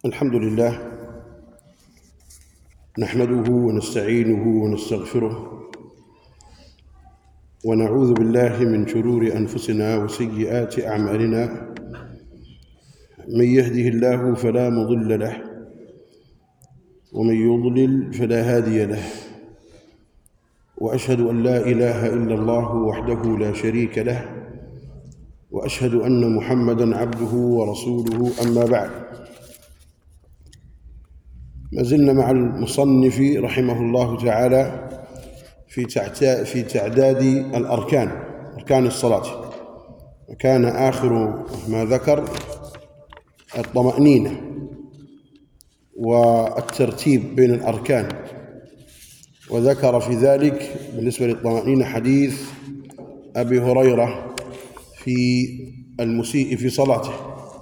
الحمد لله نحمده ونستعينه ونستغفره ونعوذ بالله من شرور أنفسنا وسيئات أعمالنا. من يهده الله فلا مضل له ومن يضلل فلا هادي له، وأشهد أن لا إله إلا الله وحده لا شريك له، وأشهد أن محمدًا عبده ورسوله. أما بعد، ما زلنا مع المصنف رحمه الله تعالى في تعداد أركان الصلاة. وكان آخر ما ذكر الطمأنينة والترتيب بين الأركان، وذكر في ذلك بالنسبة للطمأنينة حديث أبي هريرة في المسيء في صلاته.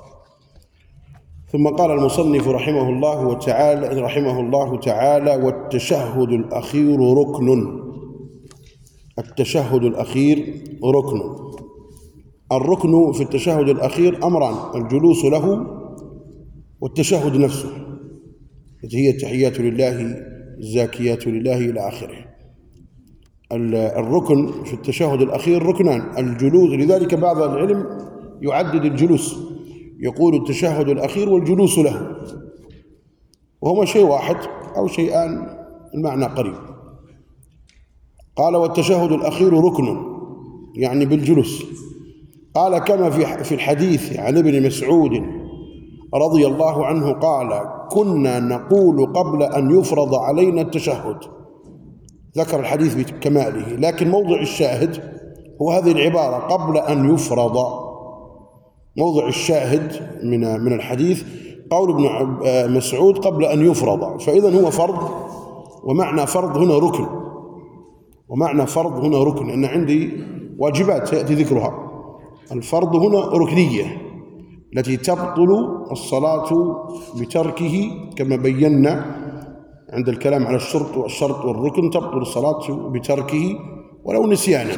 ثم قال المصنف رحمه الله تعالى: والتشهد الأخير ركن. التشهد الأخير ركن. الركن في التشهد الأخير أمران: الجلوس له والتشهد نفسه، التي هي التحيات لله الزاكيات لله إلى آخره. الركن في التشهد الأخير ركنان: الجلوس، لذلك بعض العلم يعدد الجلوس، يقول التشهد الأخير والجلوس له، وهما شيء واحد أو شيئان المعنى قريب. قال: والتشهد الأخير ركن، يعني بالجلوس. قال: كما في الحديث عن ابن مسعود رضي الله عنه قال: كنا نقول قبل أن يفرض علينا التشهد. ذكر الحديث بكماله، لكن موضع الشاهد هو هذه العبارة: قبل أن يفرض. موضع الشاهد من الحديث قول ابن مسعود قبل أن يفرض، فإذا هو فرض، ومعنى فرض هنا ركن. ومعنى فرض هنا ركن، إن عندي واجبات سيأتي ذكرها. الفرض هنا ركنية التي تبطل الصلاة بتركه، كما بينا عند الكلام على الشرط والركن. تبطل الصلاة بتركه ولو نسيانا،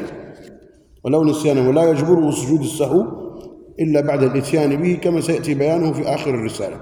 ولا يجبره سجود السهو إلا بعد الإتيان به، كما سيأتي بيانه في آخر الرسالة.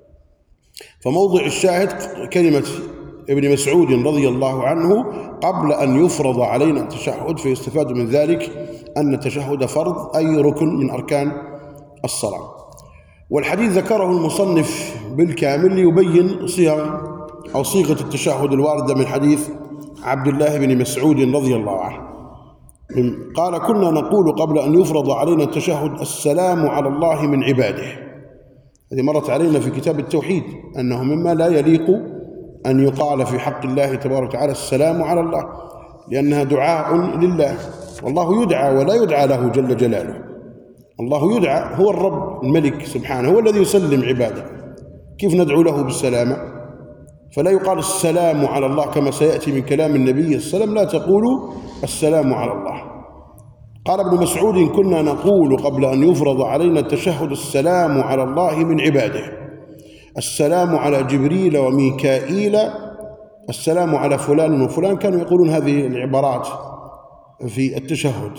فموضع الشاهد كلمة ابن مسعود رضي الله عنه: قبل أن يفرض علينا التشهد، فيستفاد من ذلك أن التشهد فرض، أي ركن من أركان الصلاة. والحديث ذكره المصنف بالكامل ليبين صيغة التشهد الواردة من حديث عبد الله بن مسعود رضي الله عنه. قال: كنا نقول قبل أن يفرض علينا التشهد: السلام على الله من عباده. هذه مرت علينا في كتاب التوحيد، أنه مما لا يليق أن يقال في حق الله تبارك وتعالى السلام على الله، لأنها دعاء لله، والله يدعى ولا يدعى له جل جلاله. الله يدعى، هو الرب الملك سبحانه، هو الذي يسلم عباده. كيف ندعو له بالسلامة؟ فلا يقال السلام على الله كما سيأتي من كلام النبي صلى الله عليه وسلم: لا تقولوا السلام على الله. قال ابن مسعود: كنا نقول قبل أن يفرض علينا التشهد: السلام على الله من عباده. السلام على جبريل وميكائيل، السلام على فلان وفلان. كانوا يقولون هذه العبارات في التشهد.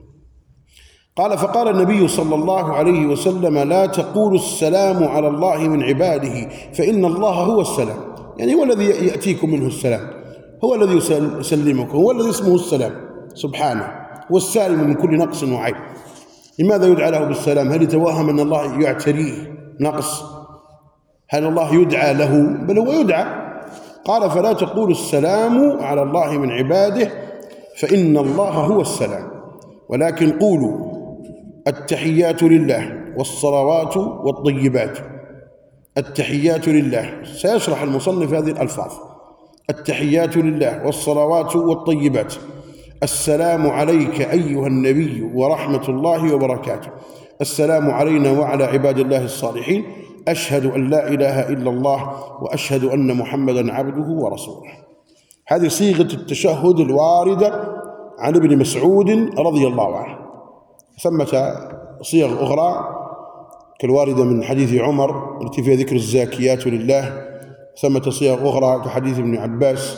قال: فقال النبي صلى الله عليه وسلم: لا تقولوا السلام على الله من عباده، فإن الله هو السلام. يعني هو الذي يأتيكم منه السلام، هو الذي يسلمكم، هو الذي اسمه السلام سبحانه، والسالم من كل نقص وعيب. لماذا يدعى له بالسلام؟ هل يتوهم أن الله يعتريه نقص؟ هل الله يدعى له؟ بل هو يدعى. قال: فلا تقولوا السلام على الله من عباده، فإن الله هو السلام، ولكن قولوا التحيات لله والصلوات والطيبات. التحيات لله، سيشرح المصنف هذه الألفاظ: التحيات لله والصلوات والطيبات. السلام عليك أيها النبي ورحمة الله وبركاته. السلام علينا وعلى عباد الله الصالحين. أشهد أن لا إله إلا الله وأشهد أن محمدًا عبده ورسوله. هذه صيغة التشهد الواردة عن ابن مسعود رضي الله عنه. ثمة صيغ أخرى كالواردة من حديث عمر التي فيها ذكر الزاكيات لله. ثمة صيغ أخرى كحديث ابن عباس.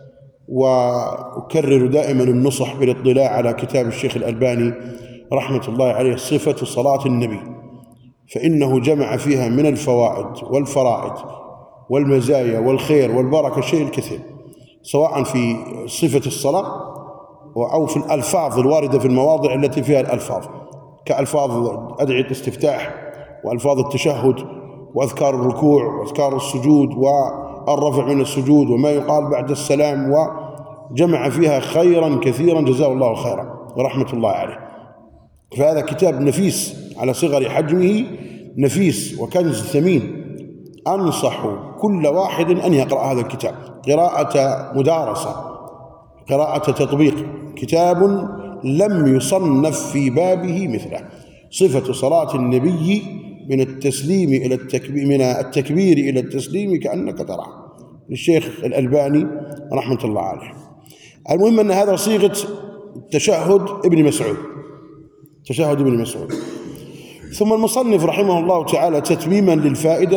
وأكرر دائما النصح بالاطلاع على كتاب الشيخ الألباني رحمة الله عليه: صفة صلاة النبي، فإنه جمع فيها من الفوائد والفرائد والمزايا والخير والبركة الشيء الكثير، سواء في صفة الصلاة أو في الألفاظ الواردة في المواضع التي فيها الألفاظ، كألفاظ أدعية الاستفتاح وألفاظ التشهد وأذكار الركوع وأذكار السجود والرفع من السجود وما يقال بعد السلام، وجمع فيها خيرا كثيرا جزاه الله خيرا ورحمة الله عليه. فهذا كتاب نفيس على صغر حجمه، نفيس وكنز ثمين. أنصح كل واحد أن يقرأ هذا الكتاب قراءة مدارسة، قراءة تطبيق. كتاب لم يصنف في بابه مثله. صفة صلاة النبي من التسليم إلى التكبير، من التكبير إلى التسليم كأنك تراه، للشيخ الألباني رحمة الله عليه. المهم أن هذا صيغة تشهد ابن مسعود، تشهد ابن مسعود. ثم المصنف رحمه الله تعالى تتميما للفائدة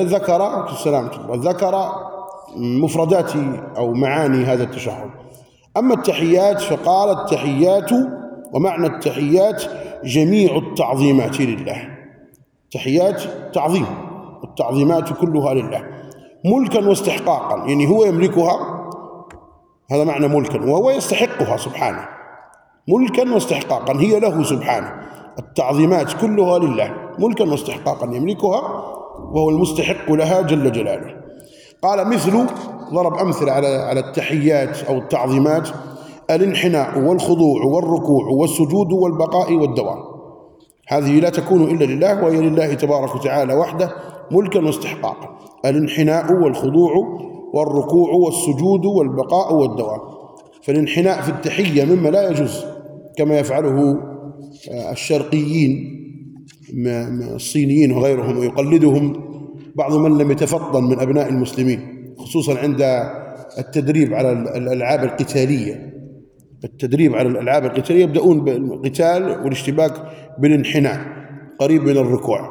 ذكر مفردات أو معاني هذا التشهد. أما التحيات فقال: التحيات، ومعنى التحيات جميع التعظيمات لله. تحيات تعظيم، التعظيمات كلها لله ملكا واستحقاقا، يعني هو يملكها، هذا معنى ملكا، وهو يستحقها سبحانه. ملكا واستحقاقا هي له سبحانه، التعظيمات كلها لله ملكا واستحقاقا يملكها وهو المستحق لها جل جلاله. قال مثل، ضرب أمثلة على التحيات أو التعظيمات: الانحناء والخضوع والركوع والسجود والبقاء والدوام. هذه لا تكون إلا لله، وهي لله تبارك وتعالى وحده ملكا واستحقاقا. الانحناء والخضوع والركوع والسجود والبقاء والدوام. فالانحناء في التحية مما لا يجوز، كما يفعله الشرقيين الصينيين وغيرهم، ويقلدهم بعض من لم يتفطن من أبناء المسلمين، خصوصا عند التدريب على الألعاب القتالية. التدريب على الألعاب القتالية يبدأون بالقتال والاشتباك بالانحناء قريب من الركوع،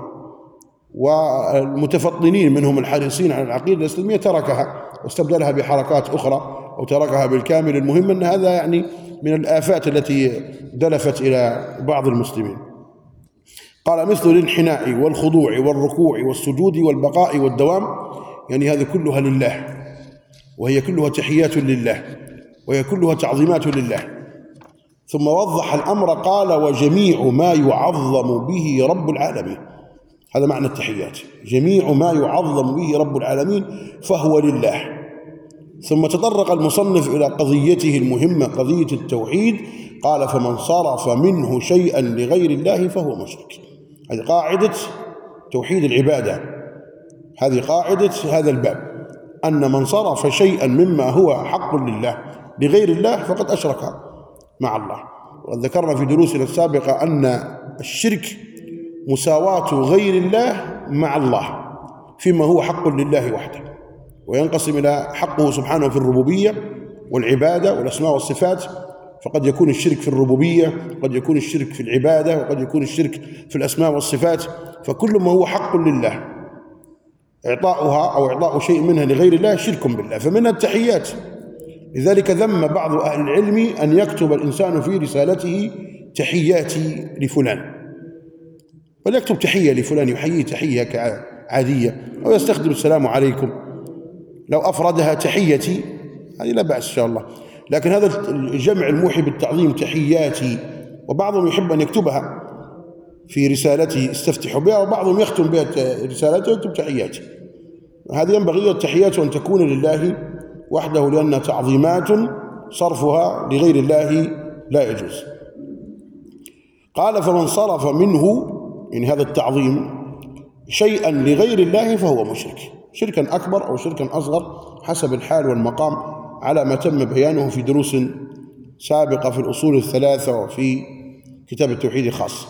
والمتفطنين منهم الحريصين على العقيدة الإسلامية تركها واستبدلها بحركات أخرى أو تركها بالكامل. المهم أن هذا يعني من الآفات التي دلفت إلى بعض المسلمين. قال مثل الانحناء والخضوع والركوع والسجود والبقاء والدوام، يعني هذه كلها لله، وهي كلها تحيات لله، وهي كلها تعظيمات لله. ثم وضح الأمر قال: وجميع ما يعظم به رب العالمين. هذا معنى التحيات، جميع ما يعظم به رب العالمين فهو لله. ثم تطرق المصنف إلى قضيته المهمة، قضية التوحيد. قال: فمن صرف منه شيئا لغير الله فهو مشرك. هذه قاعدة توحيد العبادة، هذه قاعدة هذا الباب، أن من صرف شيئا مما هو حق لله لغير الله فقد أشرك مع الله. وقد ذكرنا في دروسنا السابقة أن الشرك مساواة غير الله مع الله فيما هو حق لله وحده، وينقسم إلى حقه سبحانه في الربوبية والعبادة والأسماء والصفات. فقد يكون الشرك في الربوبية، قد يكون الشرك في العبادة، وقد يكون الشرك في الأسماء والصفات. فكل ما هو حق لله إعطاؤها أو إعطاء شيء منها لغير الله شرك بالله، فمنها التحيات. لذلك ذم بعض أهل العلم أن يكتب الإنسان في رسالته تحياتي لفلان، بل يكتب تحية لفلان، يحيي تحية عادية، أو يستخدم السلام عليكم. لو أفردها تحيتي هذه لا بأس إن شاء الله، لكن هذا الجمع الموحي بالتعظيم تحياتي، وبعضهم يحب أن يكتبها في رسالته استفتح بها، وبعضهم يختم بها رسالته ويكتب تحياتي. هذه ينبغي التحيات أن تكون لله وحده، لأنها تعظيمات صرفها لغير الله لا يجوز. قال: فمن صرف منه، يعني هذا التعظيم، شيئا لغير الله فهو مشرك، شركا أكبر أو شركا أصغر حسب الحال والمقام، على ما تم بيانه في دروس سابقة في الأصول الثلاثة وفي كتاب التوحيد خاص.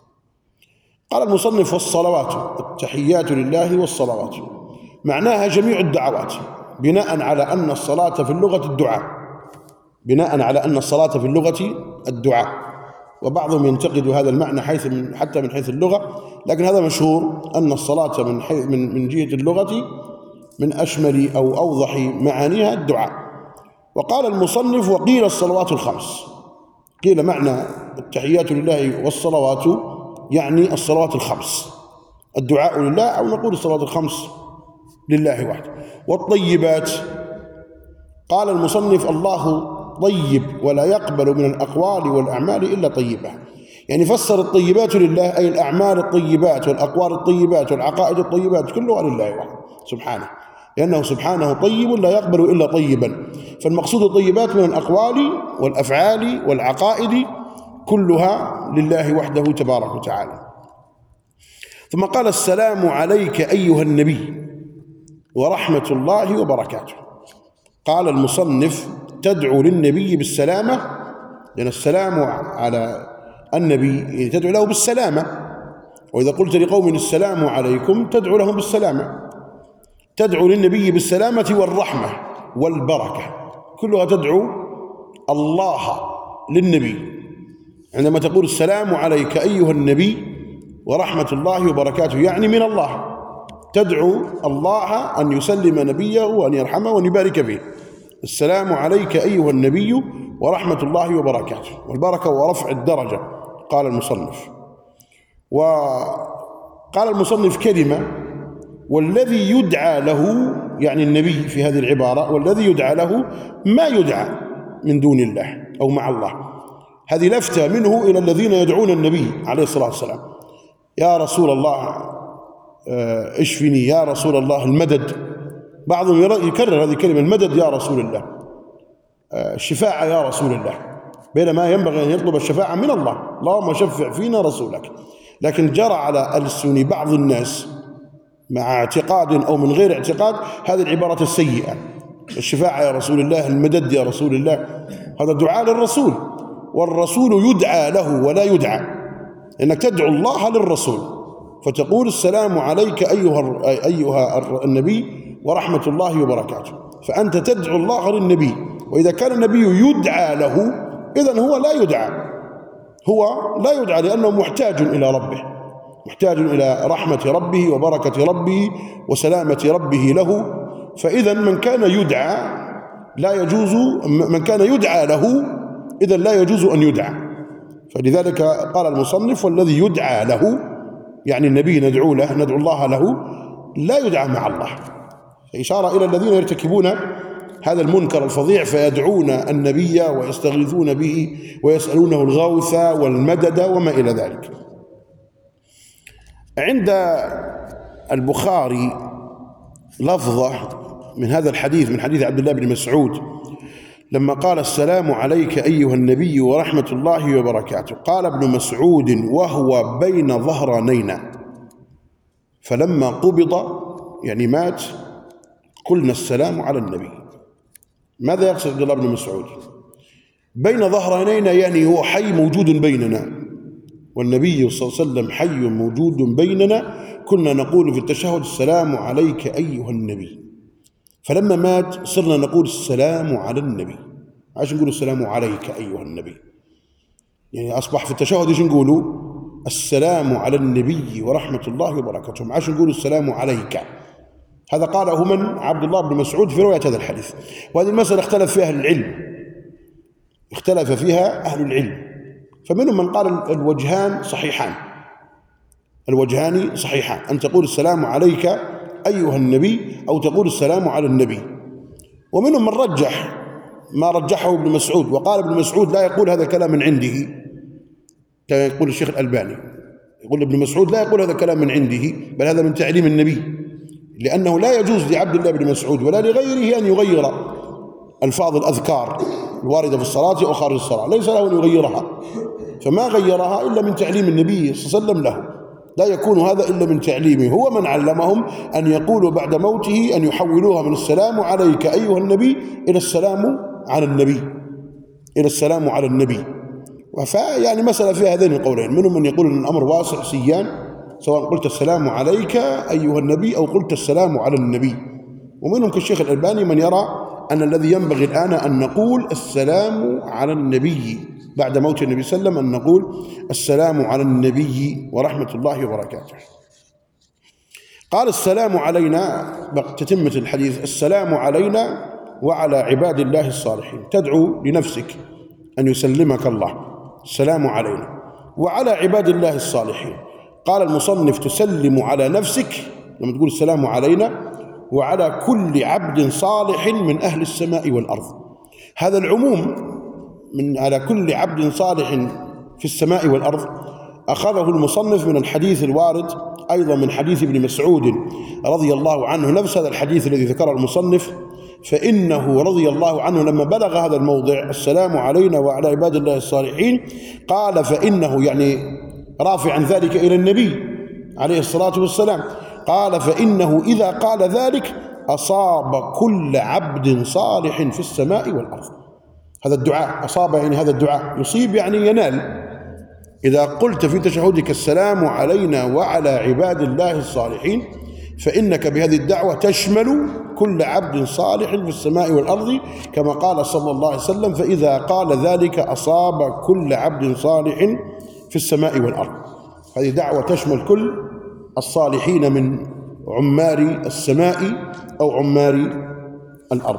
قال المصنف: والصلوات، التحيات لله والصلوات معناها جميع الدعوات، بناء على أن الصلاة في اللغة الدعاء، بناء على أن الصلاة في اللغة الدعاء. وبعضهم ينتقد هذا المعنى حتى من حيث اللغة، لكن هذا مشهور أن الصلاة من جهة اللغة من أشمل أو أوضح معانيها الدعاء. وقال المصنف: وقيل الصلوات الخمس. قيل معنى التحيات لله والصلوات يعني الصلوات الخمس، الدعاء لله، أو نقول الصلاة الخمس لله وحده. والطيبات، قال المصنف: الله طيب ولا يقبل من الأقوال والأعمال إلا طيبة. يعني فسر الطيبات لله أي الأعمال الطيبات والأقوال الطيبات والعقائد الطيبات كلها لله وحده سبحانه، لأنه سبحانه طيب لا يقبل إلا طيبا. فالمقصود الطيبات من الأقوال والأفعال والعقائد كلها لله وحده تبارك وتعالى. ثم قال: السلام عليك أيها النبي ورحمة الله وبركاته. قال المصنف: تدعو للنبي بالسلامة، لأن السلام على النبي تدعو له بالسلامة، وإذا قلت لقوم السلام عليكم تدعو لهم بالسلامة. تدعو للنبي بالسلامة والرحمة والبركة، كلها تدعو الله للنبي. عندما تقول السلام عليك أيها النبي ورحمة الله وبركاته يعني من الله، تدعو الله أن يسلم نبيه وأن يرحمه وأن يبارك فيه. السلام عليك أيها النبي ورحمة الله وبركاته، والبركة ورفع الدرجة. قال المصنف، وقال المصنف كلمة: والذي يدعى له، يعني النبي في هذه العبارة، والذي يدعى له ما يدعى من دون الله أو مع الله. هذه لفتة منه إلى الذين يدعون النبي عليه الصلاة والسلام: يا رسول الله اشفني، يا رسول الله المدد. بعضهم يكرر هذه الكلمة: المدد يا رسول الله، الشفاعة يا رسول الله، بينما ينبغي أن يطلب الشفاعة من الله: اللهم شفع فينا رسولك. لكن جرى على ألسن بعض الناس مع اعتقاد أو من غير اعتقاد هذه العبارة السيئة: الشفاعة يا رسول الله، المدد يا رسول الله. هذا دعاء للرسول، والرسول يدعى له ولا يدعى، إنك تدعو الله للرسول، فتقول: السلام عليك أيها النبي ورحمة الله وبركاته. فأنت تدعو الله للنبي، وإذا كان النبي يدعى له إذن هو لا يدعى، لأنه محتاج إلى ربه، محتاج إلى رحمة ربه وبركة ربه وسلامة ربه له. فإذا من كان يدعى له إذن لا يجوز أن يدعى. فلذلك قال المصنف: والذي يدعى له، يعني النبي ندعو الله له، لا يدعى مع الله. إشارة إلى الذين يرتكبون هذا المنكر الفظيع، فيدعون النبي ويستغيثون به ويسألونه الغوث والمدد وما إلى ذلك. عند البخاري لفظة من هذا الحديث، من حديث عبد الله بن مسعود، لما قال: السلام عليك أيها النبي ورحمة الله وبركاته. قال ابن مسعود وهو بين ظهرانينا: فلما قبض، يعني مات، قلنا السلام على النبي. ماذا يقصد عبد الله بن مسعود؟ بين ظهرانينا يعني هو حي موجود بيننا، والنبي صلى الله عليه وسلم حي موجود بيننا. كنا نقول في التشهد: السلام عليك أيها النبي. فلما مات صرنا نقول: السلام على النبي. عايش نقول السلام عليك أيها النبي، يعني أصبح في التشهد إيش نقولوا؟ السلام على النبي ورحمة الله وبركاته. ما عايش نقول السلام عليك. هذا قاله من؟ عبد الله بن مسعود في رواية هذا الحديث. وهذه المسألة اختلف فيها أهل العلم، اختلف فيها أهل العلم، فمنهم من قال الوجهان صحيحان، أن تقول السلام عليك أيها النبي أو تقول السلام على النبي. ومنهم من رجح ما رجحه ابن مسعود، وقال ابن مسعود لا يقول هذا الكلام من عنده، كما يقول الشيخ الألباني، يقول ابن مسعود لا يقول هذا الكلام من عنده، بل هذا من تعليم النبي، لأنه لا يجوز لعبد الله بن مسعود ولا لغيره أن يغير ألفاظ الأذكار الواردة في الصلاة أو خارج الصلاة، ليس له أن يغيرها، فما غيرها إلا من تعليم النبي صلى الله عليه وسلم له. لا يكون هذا إلا من تعليمه، هو من علمهم أن يقولوا بعد موته، أن يحولوها من السلام عليك أيها النبي إلى السلام على النبي، فيعني مسألة فيها هذين القولين. منهم من يقول أن الأمر واسع سيان، سواء قلت السلام عليك أيها النبي أو قلت السلام على النبي. ومنهم كالشيخ الألباني من يرى أن الذي ينبغي الآن أن نقول السلام على النبي بعد موت النبي صلى الله عليه وسلم، أن نقول السلام على النبي ورحمة الله وبركاته. قال: السلام علينا، تتمة الحديث: السلام علينا وعلى عباد الله الصالحين. تدعو لنفسك أن يسلمك الله، السلام علينا وعلى عباد الله الصالحين. قال المصنف: تسلم على نفسك لما تقول السلام علينا وعلى كل عبد صالح من أهل السماء والأرض. هذا العموم من على كل عبد صالح في السماء والأرض أخذه المصنف من الحديث الوارد أيضا من حديث ابن مسعود رضي الله عنه، نفس هذا الحديث الذي ذكره المصنف. فإنه رضي الله عنه لما بلغ هذا الموضع: السلام علينا وعلى عباد الله الصالحين، قال فإنه، يعني رافعا ذلك إلى النبي عليه الصلاة والسلام، قال فإنه إذا قال ذلك أصاب كل عبد صالح في السماء والأرض. هذا الدعاء أصاب، يعني هذا الدعاء يصيب يعني ينال. إذا قلت في تشهدك السلام علينا وعلى عباد الله الصالحين، فإنك بهذه الدعوة تشمل كل عبد صالح في السماء والأرض، كما قال صلى الله عليه وسلم: فإذا قال ذلك أصاب كل عبد صالح في السماء والأرض. هذه دعوة تشمل كل الصالحين من عمار السماء أو عمار الأرض.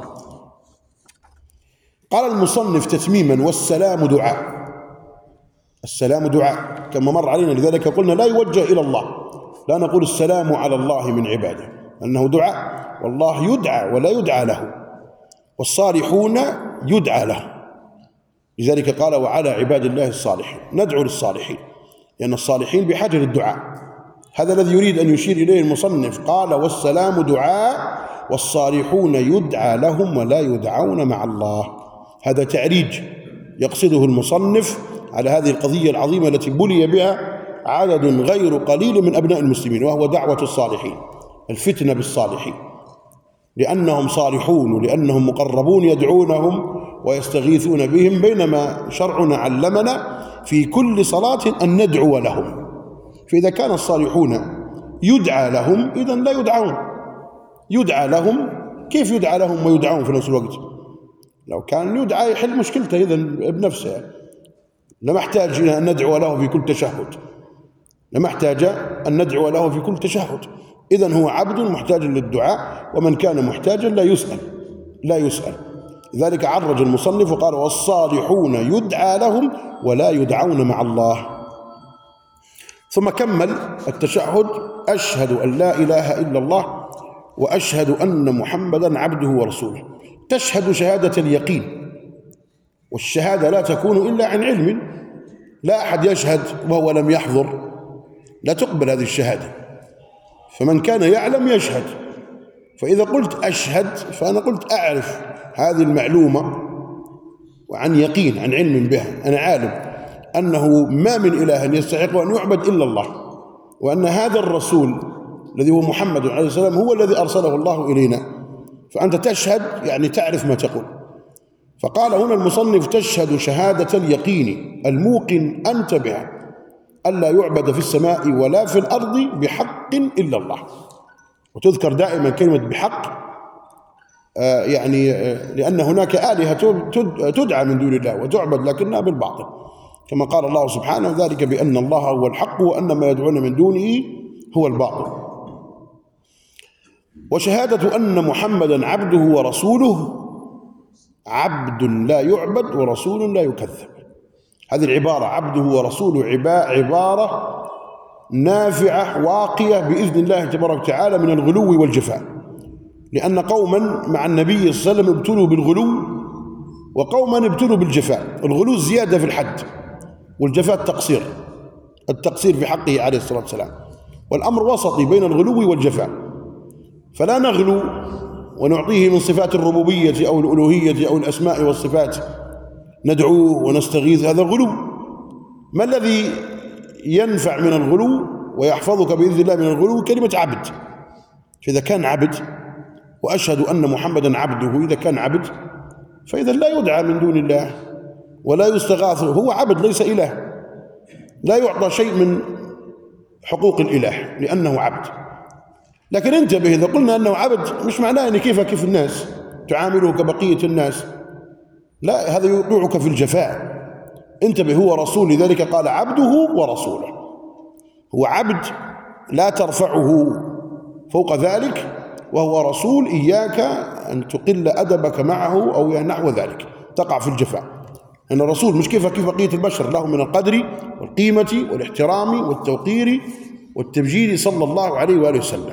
قال المصنف تتميما: والسلام دعاء. السلام دعاء كما مر علينا، لذلك قلنا لا يوجه إلى الله، لا نقول السلام على الله من عباده، أنه دعاء، والله يدعى ولا يدعى له، والصالحون يدعى له. لذلك قال: وعلى عباد الله الصالحين. ندعو للصالحين لأن الصالحين بحاجة للدعاء. هذا الذي يريد أن يشير إليه المصنف. قال: والسلام دعاء والصالحون يدعى لهم ولا يدعون مع الله. هذا تعريج يقصده المصنف على هذه القضية العظيمة التي بلي بها عدد غير قليل من أبناء المسلمين، وهو دعوة الصالحين، الفتنة بالصالحين، لأنهم صالحون ولأنهم مقربون يدعونهم ويستغيثون بهم، بينما شرعنا علمنا في كل صلاة أن ندعو لهم. فإذا كان الصالحون يدعى لهم، إذن لا يدعون. يدعى لهم، كيف يدعى لهم ويدعون في نفس الوقت؟ لو كان يدعى يحل مشكلته إذن بنفسه، لما احتاج إلى أن ندعو له في كل تشهد، لما احتاج أن ندعو له في كل تشهد. إذن هو عبد محتاج للدعاء، ومن كان محتاجا لا يسأل. لذلك عرج المصنف وقال: والصالحون يدعى لهم ولا يدعون مع الله. ثم كمل التشهد: أشهد أن لا إله إلا الله وأشهد أن محمدا عبده ورسوله. تشهد شهادة اليقين، والشهادة لا تكون إلا عن علم. لا أحد يشهد وهو لم يحضر، لا تقبل هذه الشهادة. فمن كان يعلم يشهد. فإذا قلت أشهد فأنا قلت أعرف هذه المعلومة وعن يقين، عن علم بها. أنا عالم أنه ما من إله يستحق أن يعبد إلا الله، وأن هذا الرسول الذي هو محمد عليه السلام هو الذي أرسله الله إلينا. فأنت تشهد يعني تعرف ما تقول. فقال هنا المصنف: تشهد شهادة اليقين الموقن أنت بها ألا يعبد في السماء ولا في الأرض بحق إلا الله. وتذكر دائما كلمة بحق، يعني لأن هناك آلهة تدعى من دون الله وتعبد لكنها بالباطل، كما قال الله سبحانه: ذلك بأن الله هو الحق وأن ما يدعون من دونه هو الباطل. وشهادة أن محمدا عبده ورسوله، عبد لا يعبد ورسول لا يكذب. هذه العبارة عبده ورسوله عبارة نافعة واقية بإذن الله تبارك وتعالى من الغلو والجفاء، لأن قوما مع النبي صلى الله عليه وسلم ابتلوا بالغلو، وقوما ابتلوا بالجفاء. الغلو زيادة في الحد، والجفاء التقصير في حقه عليه الصلاة والسلام. والأمر وسطي بين الغلو والجفاء، فلا نغلو ونعطيه من صفات الربوبية أو الألوهية أو الأسماء والصفات ندعوه ونستغيث، هذا غلو. ما الذي ينفع من الغلو ويحفظك بإذن الله من الغلو؟ كلمة عبد. فإذا كان عبد، وأشهد أن محمدا عبده، إذا كان عبد فإذا لا يدعى من دون الله ولا يستغاث، هو عبد ليس إله، لا يعطى شيء من حقوق الإله لأنه عبد. لكن انتبه، إذا قلنا أنه عبد مش معناه أن كيف الناس تعامله كبقية الناس، لا، هذا يوقعك في الجفاء. انتبه، هو رسول، لذلك قال عبده ورسوله. هو عبد لا ترفعه فوق ذلك، وهو رسول إياك أن تقل أدبك معه أو نحو ذلك، تقع في الجفاء. أن الرسول مش كيف بقية البشر، له من القدر والقيمة والاحترام والتوقير والتبجيل صلى الله عليه وآله وسلم،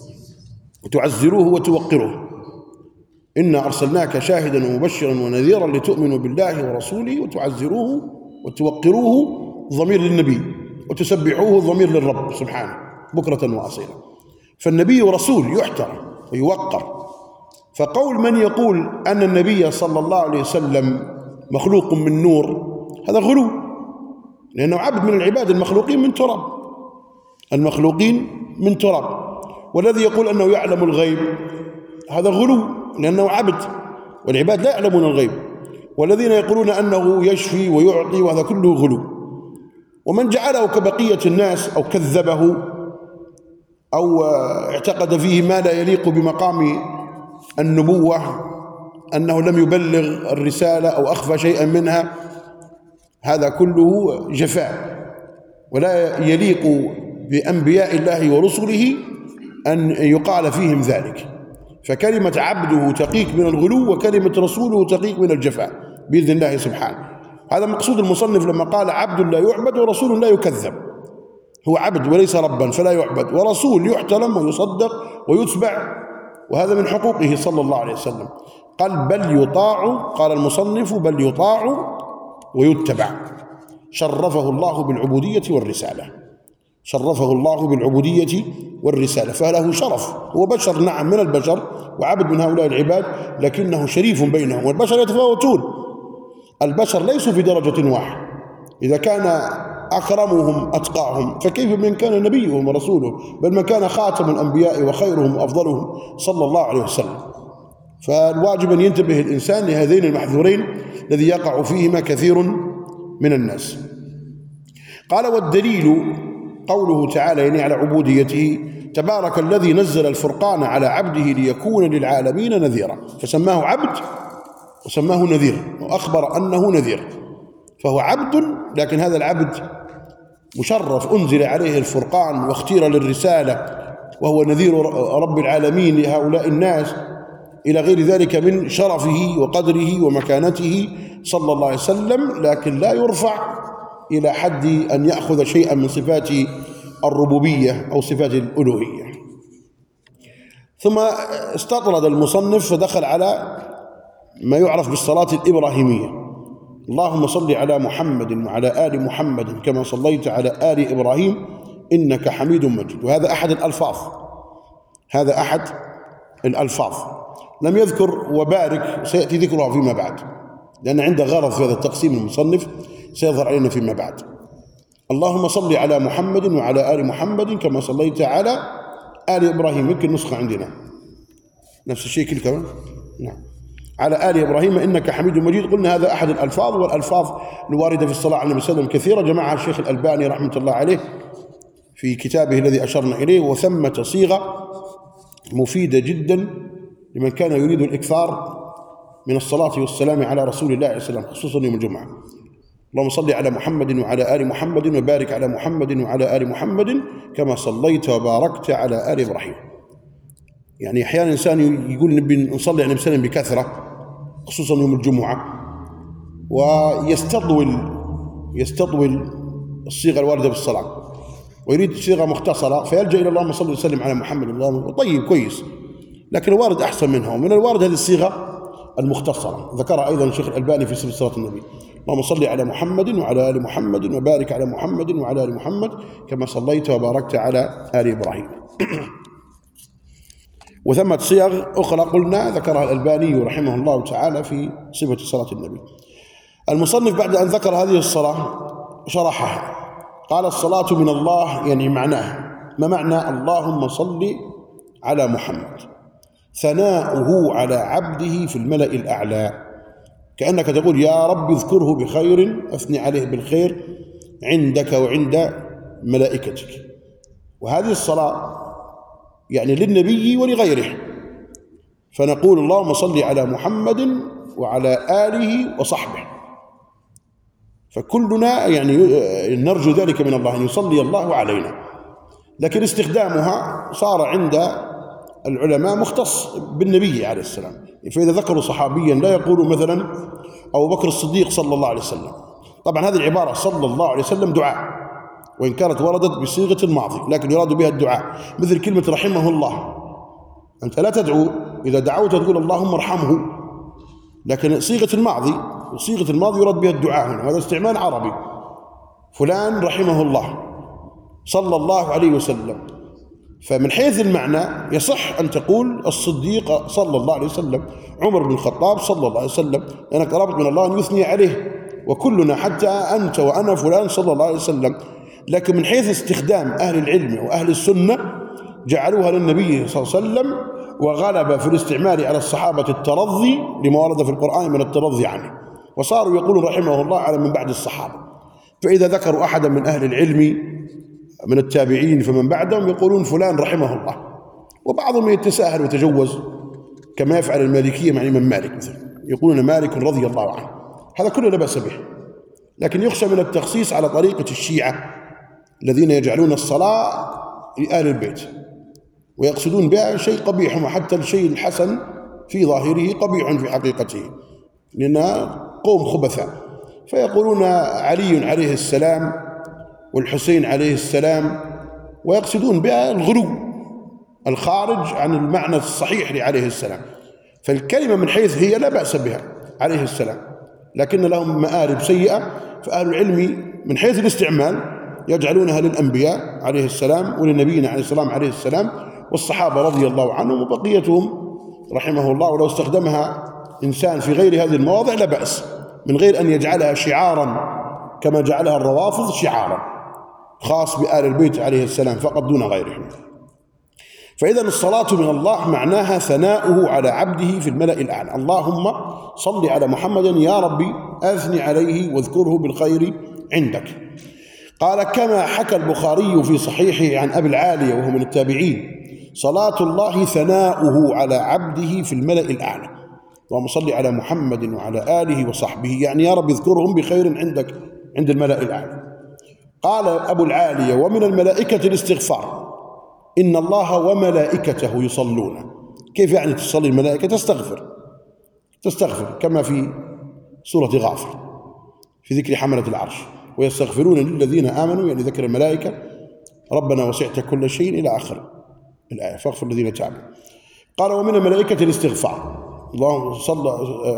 وتعزروه وتوقروه. إنا أرسلناك شاهدا ومبشرا ونذيرا لتؤمنوا بالله ورسوله وتعزروه وتوقروه، ضمير للنبي، وتسبحوه ضمير للرب سبحانه بكرة وأصيلا. فالنبي رسول يحترم ويوقر. فقول من يقول أن النبي صلى الله عليه وسلم مخلوق من نور هذا غلو، لأنه عبد من العباد المخلوقين من تراب، المخلوقين من تراب. والذي يقول أنه يعلم الغيب هذا غلو، لأنه عبد والعباد لا يعلمون الغيب. والذين يقولون أنه يشفي ويعطي وهذا كله غلو. ومن جعله كبقية الناس أو كذبه أو اعتقد فيه ما لا يليق بمقام النبوة، أنه لم يبلغ الرسالة أو أخفى شيئا منها، هذا كله جفاء، ولا يليق بأنبياء الله ورسله أن يقال فيهم ذلك. فكلمة عبده تقيك من الغلو، وكلمة رسوله تقيك من الجفاء بإذن الله سبحانه. هذا مقصود المصنف لما قال عبد لا يعبد ورسول لا يكذب. هو عبد وليس ربا فلا يعبد، ورسول يحترم ويصدق ويتبع، وهذا من حقوقه صلى الله عليه وسلم. قال بل يطاع، قال المصنف بل يطاع ويتبع. شرفه الله بالعبودية والرسالة، شرفه الله بالعبودية والرسالة، فله شرف. هو بشر نعم من البشر وعبد من هؤلاء العباد، لكنه شريف بينهم. والبشر يتفاوتون، البشر ليسوا في درجة واحدة. إذا كان أكرمهم أتقاهم فكيف من كان نبيهم ورسوله، بل من كان خاتم الأنبياء وخيرهم وأفضلهم صلى الله عليه وسلم. فالواجب أن ينتبه الإنسان لهذين المحذورين الذي يقع فيهما كثير من الناس. قال والدليل قوله تعالى يعني على عبوديته: تبارك الذي نزل الفرقان على عبده ليكون للعالمين نذيرا. فسماه عبد وسماه نذير، وأخبر أنه نذير، فهو عبد، لكن هذا العبد مشرف، أنزل عليه الفرقان واختير للرسالة، وهو نذير رب العالمين لهؤلاء الناس، إلى غير ذلك من شرفه وقدره ومكانته صلى الله عليه وسلم، لكن لا يرفع إلى حد أن يأخذ شيئا من صفات الربوبية أو صفات الألوهية. ثم استطرد المصنف فدخل على ما يعرف بالصلاة الإبراهيمية: اللهم صل على محمد وعلى آل محمد كما صليت على آل إبراهيم إنك حميد مجيد. وهذا أحد الألفاظ، هذا أحد الألفاظ. لم يذكر وبارك، سيأتي ذكرها فيما بعد، لأن عنده غرض في هذا التقسيم المصنف سيظهر علينا فيما بعد. اللهم صل على محمد وعلى آل محمد كما صليت على آل إبراهيم، يمكن نسخة عندنا نفس الشيء كل كمان، نعم، على آل إبراهيم إنك حميد مجيد. قلنا هذا أحد الألفاظ، والألفاظ الواردة في الصلاة على النبي صلى الله عليه وسلم كثيرة، جمعها الشيخ الألباني رحمة الله عليه في كتابه الذي أشرنا إليه. وثمة صيغة مفيدة جدا لمن كان يريد الإكثار من الصلاة والسلام على رسول الله عليه وسلم، خصوصا يوم الجمعة. اللهم صل على محمد وعلى آل محمد وبارك على محمد وعلى آل محمد كما صليت وباركت على آل إبراهيم. يعني أحيانا الإنسان يقول نبي نصلي على النبي صلى الله عليه وسلم بكثرة خصوصا يوم الجمعة، ويستطول الصيغة الواردة بالصلاة، ويريد صيغة مختصرة فيلجأ إلى اللهم صل وسلم على محمد. اللهم طيب كويس، لكن الوارد أحسن منها. ومن الوارد هذه الصيغة المختصرة ذكرها أيضا الشيخ الألباني في سلسلة صلاة النبي: اللهم صل على محمد وعلى آل محمد وبارك على محمد وعلى آل محمد كما صليت وباركت على آل إبراهيم. وثمة صيغ أخرى قلنا ذكرها الألباني رحمه الله تعالى في صفة صلاة النبي. المصنف بعد أن ذكر هذه الصلاة شرحها، قال: الصلاة من الله، يعني معناها، ما معنى اللهم صل على محمد؟ ثناؤه على عبده في الملأ الأعلى، كأنك تقول يا رب اذكره بخير، أثني عليه بالخير عندك وعند ملائكتك. وهذه الصلاة يعني للنبي ولغيره، فنقول اللهم صل على محمد وعلى آله وصحبه، فكلنا يعني نرجو ذلك من الله، أن يصلي الله علينا. لكن استخدامها صار عند العلماء مختص بالنبي عليه السلام، فإذا ذكروا صحابيا لا يقولوا مثلا أبو بكر الصديق صلى الله عليه وسلم. طبعا هذه العبارة صلى الله عليه وسلم دعاء، وإن كانت وردت بصيغة الماضي لكن يراد بها الدعاء، مثل كلمة رحمه الله. أنت لا تدعو، إذا دعوت تقول اللهم ارحمه، لكن صيغة الماضي، وصيغة الماضي يراد بها الدعاء هنا، وهذا استعمال عربي. فلان رحمه الله صلى الله عليه وسلم. فمن حيث المعنى يصح أن تقول الصديق صلى الله عليه وسلم، عمر بن الخطاب صلى الله عليه وسلم، لأنك رابط من الله أن يثني عليه، وكلنا حتى أنت وأنا فلان صلى الله عليه وسلم. لكن من حيث استخدام أهل العلم وأهل السنة جعلوها للنبي صلى الله عليه وسلم، وغلب في الاستعمال على الصحابة الترضي لما ورد في القرآن من الترضي عنه، وصاروا يقولون رحمه الله على من بعد الصحابة. فإذا ذكروا أحدا من أهل العلم من التابعين فمن بعدهم يقولون فلان رحمه الله، وبعضهم يتساهل ويتجوز كما يفعل المالكية مع الإمام مالك مثلا، يقولون مالك رضي الله عنه، هذا كله لا بأس به. لكن يخشى من التخصيص على طريقة الشيعة الذين يجعلون الصلاة لآل البيت ويقصدون بها شيء قبيح، وحتى الشيء الحسن في ظاهره قبيح في حقيقته، لأنها قوم خبثاء. فيقولون علي عليه السلام والحسين عليه السلام، ويقصدون بها الغلو الخارج عن المعنى الصحيح لعليه السلام. فالكلمة من حيث هي لا بأس بها عليه السلام، لكن لهم مآرب سيئة. فأهل العلم من حيث الاستعمال يجعلونها للأنبياء عليه السلام ولنبينا عليه السلام عليه السلام والصحابة رضي الله عنهم وبقيتهم رحمه الله. ولو استخدمها إنسان في غير هذه المواضع لا بأس، من غير أن يجعلها شعارا كما جعلها الروافض شعارا خاص بآل البيت عليه السلام فقط دون غيرهم. فإذا الصلاة من الله معناها ثناؤه على عبده في الملأ الأعلى. اللهم صل على محمد يا ربي أثني عليه واذكره بالخير عندك. قال كما حكى البخاري في صحيحه عن أبي العالية وهو من التابعين: صلاة الله ثناؤه على عبده في الملأ الأعلى. اللهم صل على محمد وعلى آله وصحبه، يعني يا رب اذكرهم بخير عندك عند الملأ الأعلى. قال أبو العالية: ومن الملائكة الاستغفار، إن الله وملائكته يصلون. كيف يعني تصلي الملائكة؟ تستغفر كما في سورة غافر في ذكر حملة العرش: ويستغفرون للذين آمنوا، يعني ذكر الملائكة، ربنا وسعت كل شيء إلى آخر الآية فاغفر الذين تابوا. قال: ومن الملائكة الاستغفار، الله صلى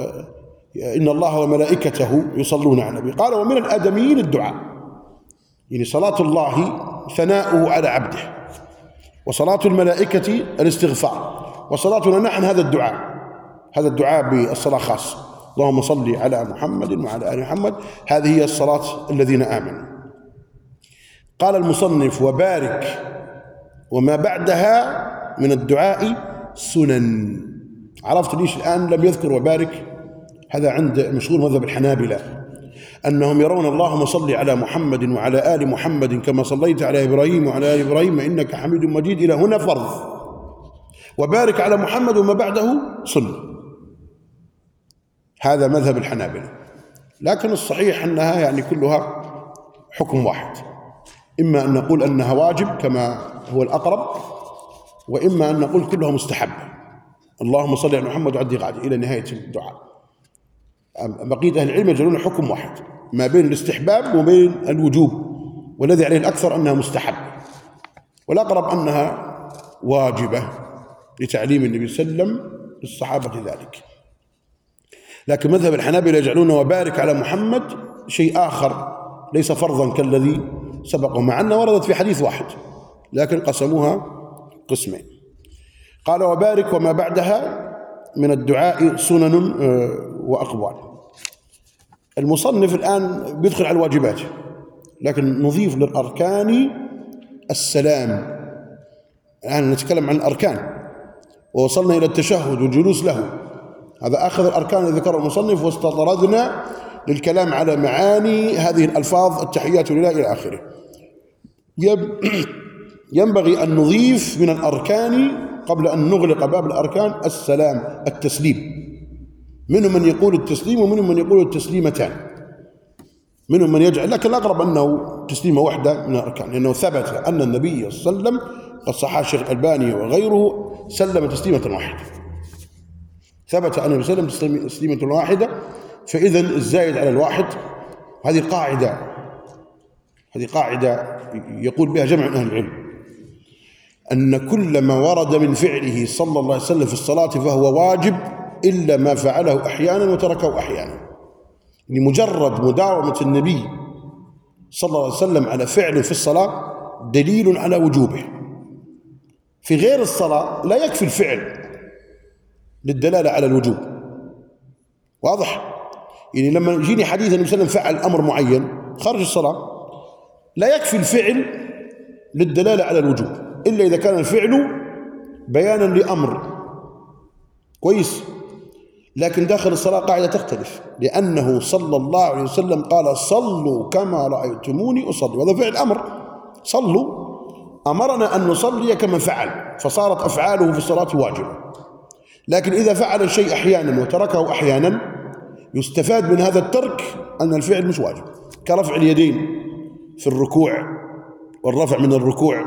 إن الله وملائكته يصلون على النبي. قال: ومن الآدميين الدعاء، يعني صلاة الله ثناؤه على عبده، وصلاة الملائكة الاستغفار، وصلاتنا نحن هذا الدعاء بالصلاة خاص: اللهم صل على محمد وعلى آل محمد. هذه هي الصلاة الذين آمنوا. قال المصنف: وبارك وما بعدها من الدعاء سنن. عرفت ليش الآن لم يذكر وبارك؟ هذا عند مشهور مذهب الحنابلة، أنهم يرون اللهم صل على محمد وعلى آل محمد كما صليت على إبراهيم وعلى آل إبراهيم إنك حميد مجيد إلى هنا فرض، وبارك على محمد وما بعده سنة. هذا مذهب الحنابلة، لكن الصحيح أنها يعني كلها حكم واحد، إما أن نقول أنها واجب كما هو الأقرب، وإما أن نقول كلها مستحب. اللهم صل على محمد وعدي قاعدة إلى نهاية الدعاء. بقية أهل العلم يجعلون حكم واحد ما بين الاستحباب وبين الوجوب، والذي عليه الأكثر أنها مستحب، والأقرب أنها واجبة لتعليم النبي صلى الله عليه وسلم للصحابة ذلك. لكن مذهب الحنابلة يجعلون وبارك على محمد شيء آخر ليس فرضا كالذي سبقه، مع أنه وردت في حديث واحد لكن قسموها قسمين. قال: وبارك وما بعدها من الدعاء سنن وأقوال. المصنف الآن بيدخل على الواجبات، لكن نضيف للأركان السلام. الآن نتكلم عن الأركان، ووصلنا إلى التشهد والجلوس له، هذا آخر الأركان الذي ذكره المصنف، واستطردنا للكلام على معاني هذه الألفاظ: التحيات لله إلى آخره. ينبغي أن نضيف من الأركان قبل أن نغلق باب الأركان السلام، التسليم. منهم من يقول التسليم ومنهم من يقول التسليمتان، منهم من يجعل، لكن الأقرب أنه تسليمة واحدة من الأركان، لأنه ثبت أن النبي صلى الله عليه وسلم قد صححه الشيخ الألباني وغيره سلم تسليمة واحدة، ثبت أن النبي صلى الله عليه وسلم تسليمة واحدة. فإذا الزايد على الواحد هذه هذه قاعدة يقول بها جمع من أهل العلم، أن كل ما ورد من فعله صلى الله عليه وسلم في الصلاة فهو واجب إلا ما فعله أحيانا وتركه أحيانا. لمجرد مداومة النبي صلى الله عليه وسلم على فعل في الصلاة دليل على وجوبه. في غير الصلاة لا يكفي الفعل للدلالة على الوجوب. واضح؟ يعني لما يجيني حديث النبي صلى الله عليه وسلم فعل أمر معين خارج الصلاة لا يكفي الفعل للدلالة على الوجوب إلا إذا كان الفعل بيانا لأمر. كويس؟ لكن داخل الصلاة قاعدة تختلف، لأنه صلى الله عليه وسلم قال صلوا كما رأيتموني أصلي، وهذا فعل أمر. صلوا، أمرنا أن نصلي كما فعل، فصارت أفعاله في الصلاة واجبة. لكن إذا فعل الشيء أحيانا وتركه أحيانا يستفاد من هذا الترك أن الفعل مش واجب، كرفع اليدين في الركوع والرفع من الركوع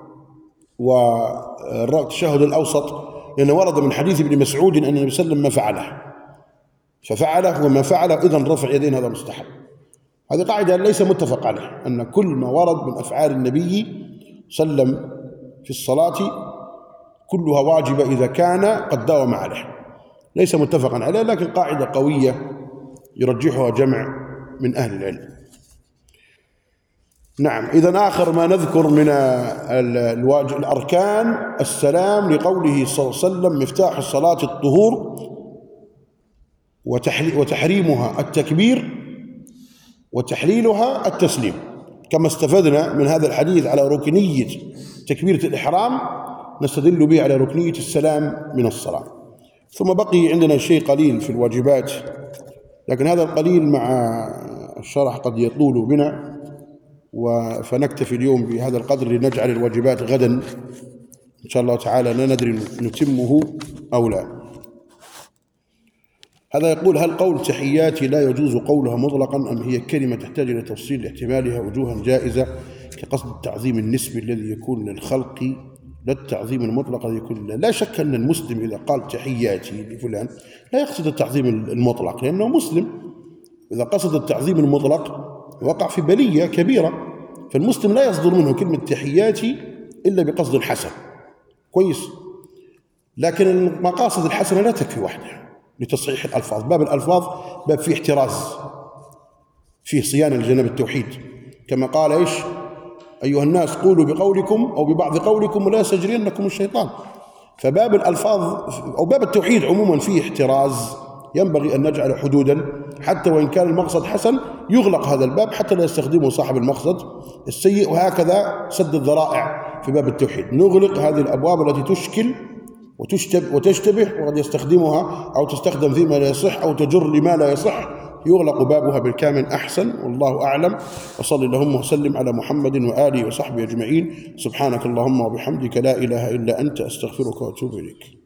والتشهد الأوسط، لأنه ورد من حديث ابن مسعود أن النبي صلى الله عليه وسلم ما فعله ففعله وما فعله، إذن رفع يدين هذا مستحب. هذه قاعدة ليس متفق عليه، أن كل ما ورد من أفعال النبي صلى الله عليه وسلم في الصلاة كلها واجبة إذا كان قد داوم عليه. ليس متفقا عليه، لكن قاعدة قوية يرجحها جمع من أهل العلم. نعم. إذن آخر ما نذكر من الأركان السلام، لقوله صلى الله عليه وسلم مفتاح الصلاة الطهور وتحريمها التكبير وتحليلها التسليم. كما استفدنا من هذا الحديث على ركنية تكبيرة الإحرام نستدل به على ركنية السلام من الصلاة. ثم بقي عندنا شيء قليل في الواجبات، لكن هذا القليل مع الشرح قد يطول بنا، فنكتفي اليوم بهذا القدر لنجعل الواجبات غدا إن شاء الله تعالى لا ندري نتمه أو لا. هذا يقول: هل قول تحياتي لا يجوز قولها مطلقا أم هي كلمة تحتاج إلى تفصيل لاحتمالها وجوها جائزة كقصد التعظيم النسبي الذي يكون للخلق لا التعظيم المطلق الذي يكون له؟ لا شك أن المسلم إذا قال تحياتي لفلان لا يقصد التعظيم المطلق لأنه مسلم. إذا قصد التعظيم المطلق وقع في بلية كبيرة، فالمسلم لا يصدر منه كلمة تحياتي إلا بقصد حسن. كويس؟ لكن المقاصد الحسنة لا تكفي وحدها لتصحيح الألفاظ. باب الألفاظ باب فيه احتراز، فيه صيانة لجناب التوحيد، كما قال إيش: أيها الناس قولوا بقولكم أو ببعض قولكم ولا يستجرينكم الشيطان. فباب الألفاظ أو باب التوحيد عموما فيه احتراز، ينبغي أن نجعل حدودا حتى وإن كان المقصد حسن يغلق هذا الباب حتى لا يستخدمه صاحب المقصد السيء. وهكذا سد الذرائع في باب التوحيد، نغلق هذه الأبواب التي تشكل وتشتبه وقد يستخدمها أو تستخدم فيما لا يصح أو تجر لما لا يصح، يغلق بابها بالكامل أحسن. والله أعلم. وصلى اللهم وسلم على محمد وآله وصحبه أجمعين. سبحانك اللهم وبحمدك لا إله إلا أنت أستغفرك وأتوب إليك.